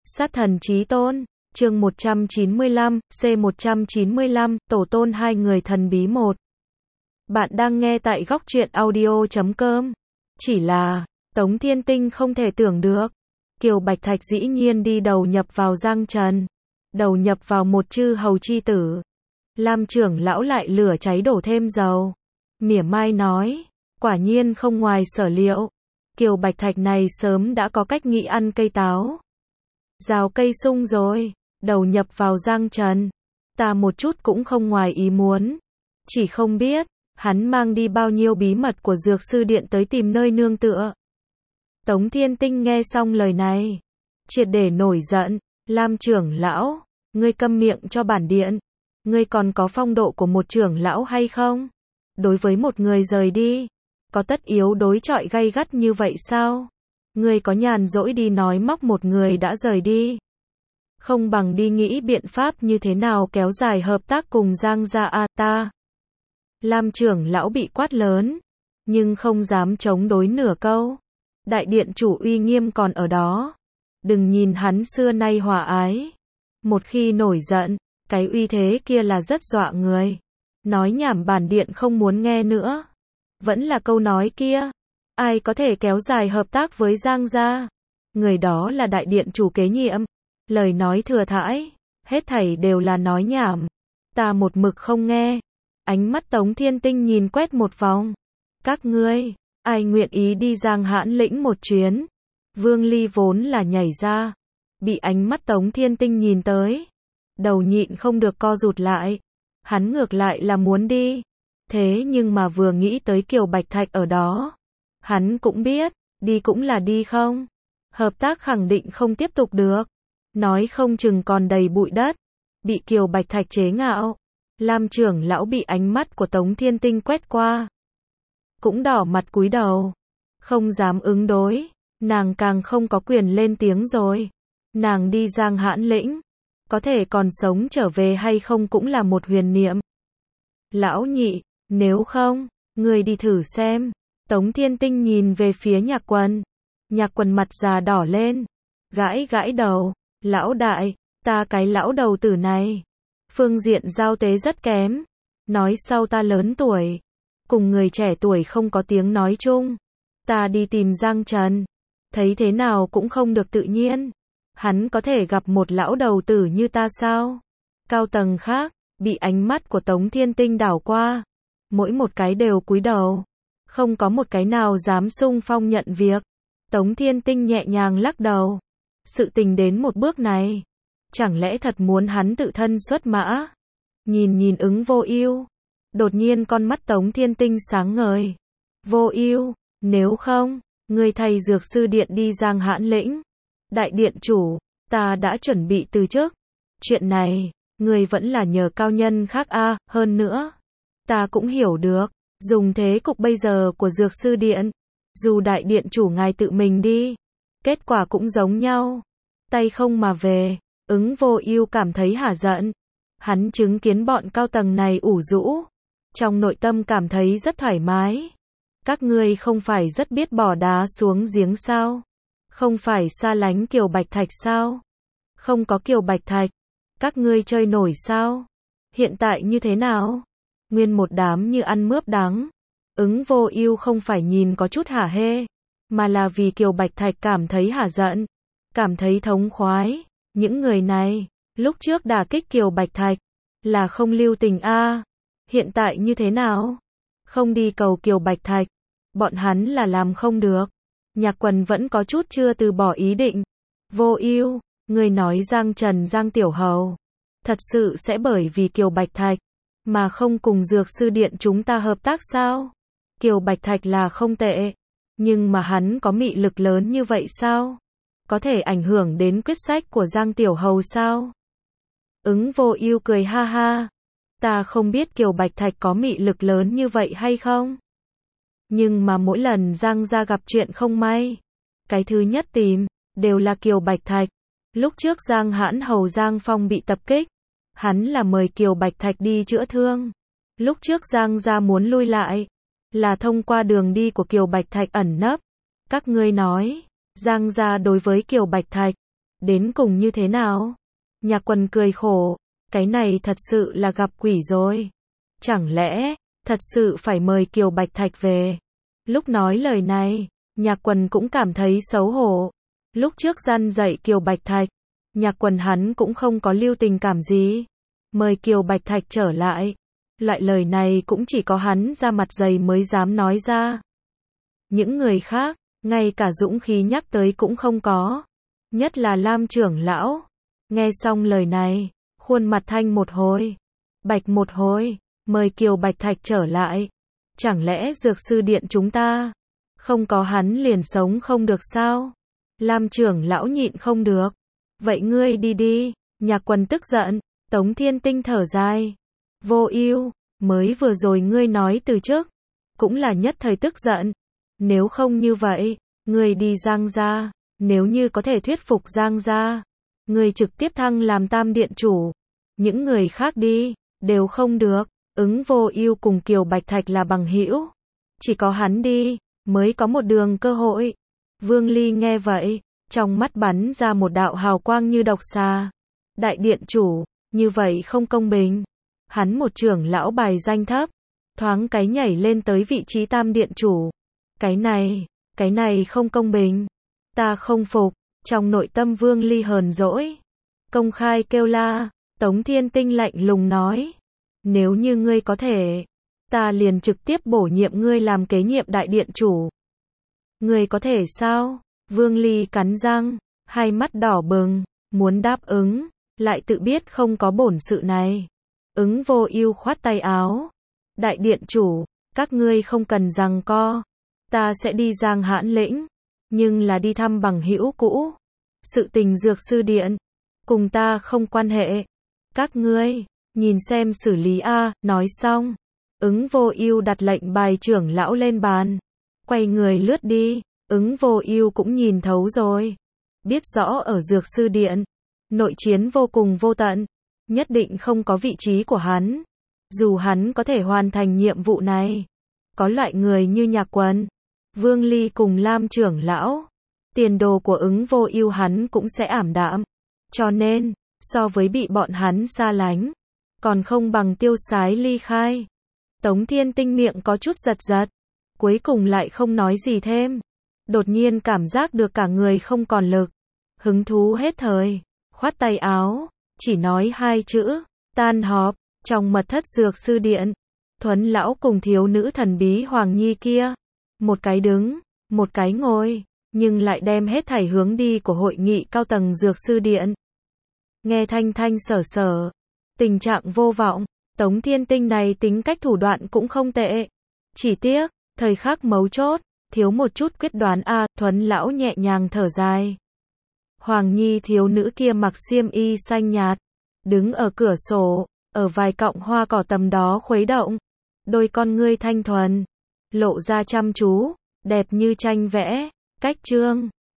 Sát thần chí tôn, chương 195, C195, tổ tôn hai người thần bí một. Bạn đang nghe tại góc truyện audio.com. Chỉ là, Tống Thiên Tinh không thể tưởng được. Kiều Bạch Thạch dĩ nhiên đi đầu nhập vào Giang Trần. Đầu nhập vào một chư hầu chi tử. Lam trưởng lão lại lửa cháy đổ thêm dầu. Mỉa mai nói, quả nhiên không ngoài sở liệu. Kiều Bạch Thạch này sớm đã có cách nghĩ ăn cây táo. Rào cây sung rồi, đầu nhập vào Giang Trần. Ta một chút cũng không ngoài ý muốn. Chỉ không biết, hắn mang đi bao nhiêu bí mật của Dược Sư Điện tới tìm nơi nương tựa. Tống Thiên Tinh nghe xong lời này, triệt để nổi giận. Lam trưởng lão, ngươi câm miệng cho bản điện. Ngươi còn có phong độ của một trưởng lão hay không? Đối với một người rời đi, có tất yếu đối chọi gay gắt như vậy sao? Ngươi có nhàn rỗi đi nói móc một người đã rời đi. Không bằng đi nghĩ biện pháp như thế nào kéo dài hợp tác cùng Giang gia a ta. Lam trưởng lão bị quát lớn, nhưng không dám chống đối nửa câu. Đại điện chủ uy nghiêm còn ở đó. Đừng nhìn hắn xưa nay hòa ái. Một khi nổi giận, cái uy thế kia là rất dọa người. Nói nhảm bản điện không muốn nghe nữa. Vẫn là câu nói kia. Ai có thể kéo dài hợp tác với Giang gia? Người đó là đại điện chủ kế nhiệm. Lời nói thừa thãi, hết thảy đều là nói nhảm. Ta một mực không nghe. Ánh mắt Tống Thiên Tinh nhìn quét một vòng. Các ngươi, ai nguyện ý đi Giang Hãn lĩnh một chuyến? Vương Ly vốn là nhảy ra. Bị ánh mắt Tống Thiên Tinh nhìn tới. Đầu nhịn không được co rụt lại. Hắn ngược lại là muốn đi. Thế nhưng mà vừa nghĩ tới Kiều Bạch Thạch ở đó. Hắn cũng biết, đi cũng là đi không. Hợp tác khẳng định không tiếp tục được. Nói không chừng còn đầy bụi đất. Bị Kiều Bạch Thạch chế ngạo. Lam trưởng lão bị ánh mắt của Tống Thiên Tinh quét qua. Cũng đỏ mặt cúi đầu. Không dám ứng đối. Nàng càng không có quyền lên tiếng rồi. Nàng đi Giang Hãn lĩnh. Có thể còn sống trở về hay không cũng là một huyền niệm. Lão nhị, nếu không, ngươi đi thử xem. Tống Thiên Tinh nhìn về phía Nhạc Quần. Nhạc Quần mặt già đỏ lên. Gãi gãi đầu. Lão đại, ta cái lão đầu tử này. Phương diện giao tế rất kém. Nói sau ta lớn tuổi. Cùng người trẻ tuổi không có tiếng nói chung. Ta đi tìm Giang Trần. Thấy thế nào cũng không được tự nhiên. Hắn có thể gặp một lão đầu tử như ta sao? Cao tầng khác, bị ánh mắt của Tống Thiên Tinh đảo qua. Mỗi một cái đều cúi đầu. Không có một cái nào dám xung phong nhận việc. Tống Thiên Tinh nhẹ nhàng lắc đầu. Sự tình đến một bước này. Chẳng lẽ thật muốn hắn tự thân xuất mã? Nhìn Ứng Vô Ưu. Đột nhiên con mắt Tống Thiên Tinh sáng ngời. Vô Ưu, nếu không, ngươi thay Dược Sư Điện đi Giang Hãn lĩnh. Đại điện chủ, ta đã chuẩn bị từ trước. Chuyện này, ngươi vẫn là nhờ cao nhân khác a, hơn nữa. Ta cũng hiểu được, dùng thế cục bây giờ của Dược Sư Điện. Dù đại điện chủ ngài tự mình đi, kết quả cũng giống nhau. Tay không mà về, Ứng Vô Ưu cảm thấy hả giận. Hắn chứng kiến bọn cao tầng này ủ rũ. Trong nội tâm cảm thấy rất thoải mái. Các ngươi không phải rất biết bỏ đá xuống giếng sao? Không phải xa lánh Kiều Bạch Thạch sao? Không có Kiều Bạch Thạch, các ngươi chơi nổi sao? Hiện tại như thế nào? Nguyên một đám như ăn mướp đắng. Ứng Vô Ưu không phải nhìn có chút hả hê, mà là vì Kiều Bạch Thạch cảm thấy hả giận, cảm thấy thống khoái. Những người này, lúc trước đả kích Kiều Bạch Thạch, là không lưu tình a. Hiện tại như thế nào? Không đi cầu Kiều Bạch Thạch, bọn hắn là làm không được. Nhạc Quần vẫn có chút chưa từ bỏ ý định. Vô Ưu, ngươi nói Giang Trần Giang Tiểu Hầu, thật sự sẽ bởi vì Kiều Bạch Thạch, mà không cùng Dược Sư Điện chúng ta hợp tác sao? Kiều Bạch Thạch là không tệ, nhưng mà hắn có mị lực lớn như vậy sao? Có thể ảnh hưởng đến quyết sách của Giang Tiểu Hầu sao? Ứng Vô Ưu cười ha ha. Ta không biết Kiều Bạch Thạch có mị lực lớn như vậy hay không? Nhưng mà mỗi lần Giang gia gặp chuyện không may, cái thứ nhất tìm, đều là Kiều Bạch Thạch. Lúc trước Giang Hãn hầu Giang Phong bị tập kích, hắn là mời Kiều Bạch Thạch đi chữa thương. Lúc trước Giang gia muốn lui lại, là thông qua đường đi của Kiều Bạch Thạch ẩn nấp. Các ngươi nói, Giang gia đối với Kiều Bạch Thạch, Đến cùng như thế nào? Nhạc Quần cười khổ, cái này thật sự là gặp quỷ rồi. Chẳng lẽ, thật sự phải mời Kiều Bạch Thạch về? Lúc nói lời này, Nhạc Quần cũng cảm thấy xấu hổ. Lúc trước răn dạy Kiều Bạch Thạch, Nhạc Quần hắn cũng không có lưu tình cảm gì. Mời Kiều Bạch Thạch trở lại. Loại lời này cũng chỉ có hắn ra mặt dày mới dám nói ra. Những người khác, ngay cả dũng khí nhắc tới cũng không có. Nhất là Lam trưởng lão. Nghe xong lời này, khuôn mặt thanh một hồi, bạch một hồi, mời Kiều Bạch Thạch trở lại. Chẳng lẽ dược sư điện chúng ta, không có hắn liền sống không được sao? Lam trưởng lão nhịn không được. Vậy ngươi đi đi, Nhạc Quần tức giận, Tống Thiên Tinh thở dài. Vô ưu, mới vừa rồi ngươi nói từ trước, cũng là nhất thời tức giận. Nếu không như vậy, ngươi đi Giang gia, nếu như có thể thuyết phục Giang gia, ngươi trực tiếp thăng làm Tam điện chủ. Những người khác đi, đều không được. Ứng Vô Ưu cùng Kiều Bạch Thạch là bằng hữu, chỉ có hắn đi, mới có một đường cơ hội. Vương Ly nghe vậy, trong mắt bắn ra một đạo hào quang như độc xà. Đại điện chủ, như vậy không công bình. Hắn một trưởng lão bài danh thấp, thoáng cái nhảy lên tới vị trí Tam điện chủ. Cái này không công bình. Ta không phục. Trong nội tâm Vương Ly hờn dỗi, công khai kêu la. Tống Thiên Tinh lạnh lùng nói, nếu như ngươi có thể, ta liền trực tiếp bổ nhiệm ngươi làm kế nhiệm đại điện chủ. Ngươi có thể sao? Vương Ly cắn răng, hai mắt đỏ bừng, muốn đáp ứng, lại tự biết không có bổn sự này. Ứng Vô Ưu khoát tay áo, đại điện chủ, các ngươi không cần giằng co, ta sẽ đi Giang Hãn Lĩnh, nhưng là đi thăm bằng hữu cũ. Sự tình dược sư điện, cùng ta không quan hệ. Các ngươi, nhìn xem xử lý a. Nói xong, Ứng Vô Ưu đặt lệnh bài trưởng lão lên bàn, quay người lướt đi. Ứng Vô Ưu cũng nhìn thấu rồi, biết rõ ở dược sư điện, nội chiến vô cùng vô tận, nhất định không có vị trí của hắn. Dù hắn có thể hoàn thành nhiệm vụ này, có loại người như Nhạc Quần, Vương Ly cùng Lam trưởng lão, tiền đồ của Ứng Vô Ưu hắn cũng sẽ ảm đạm. Cho nên, so với bị bọn hắn xa lánh, còn không bằng tiêu sái ly khai. Tống Thiên Tinh miệng có chút giật giật, cuối cùng lại không nói gì thêm. Đột nhiên cảm giác được cả người không còn lực, hứng thú hết thời, khoát tay áo, chỉ nói hai chữ, tan họp. Trong mật thất dược sư điện, Thuấn lão cùng thiếu nữ thần bí Hoàng Nhi kia, một cái đứng, một cái ngồi, nhưng lại đem hết thảy hướng đi của hội nghị cao tầng dược sư điện. Nghe thanh thanh sở sở, tình trạng vô vọng. Tống Thiên Tinh này tính cách thủ đoạn cũng không tệ, chỉ tiếc thời khắc mấu chốt thiếu một chút quyết đoán a. Thuấn lão nhẹ nhàng thở dài. Hoàng Nhi thiếu nữ kia mặc xiêm y xanh nhạt, đứng ở cửa sổ, ở vài cọng hoa cỏ tầm đó khuấy động, đôi con ngươi thanh thuần, lộ ra chăm chú, đẹp như tranh vẽ. Cách chương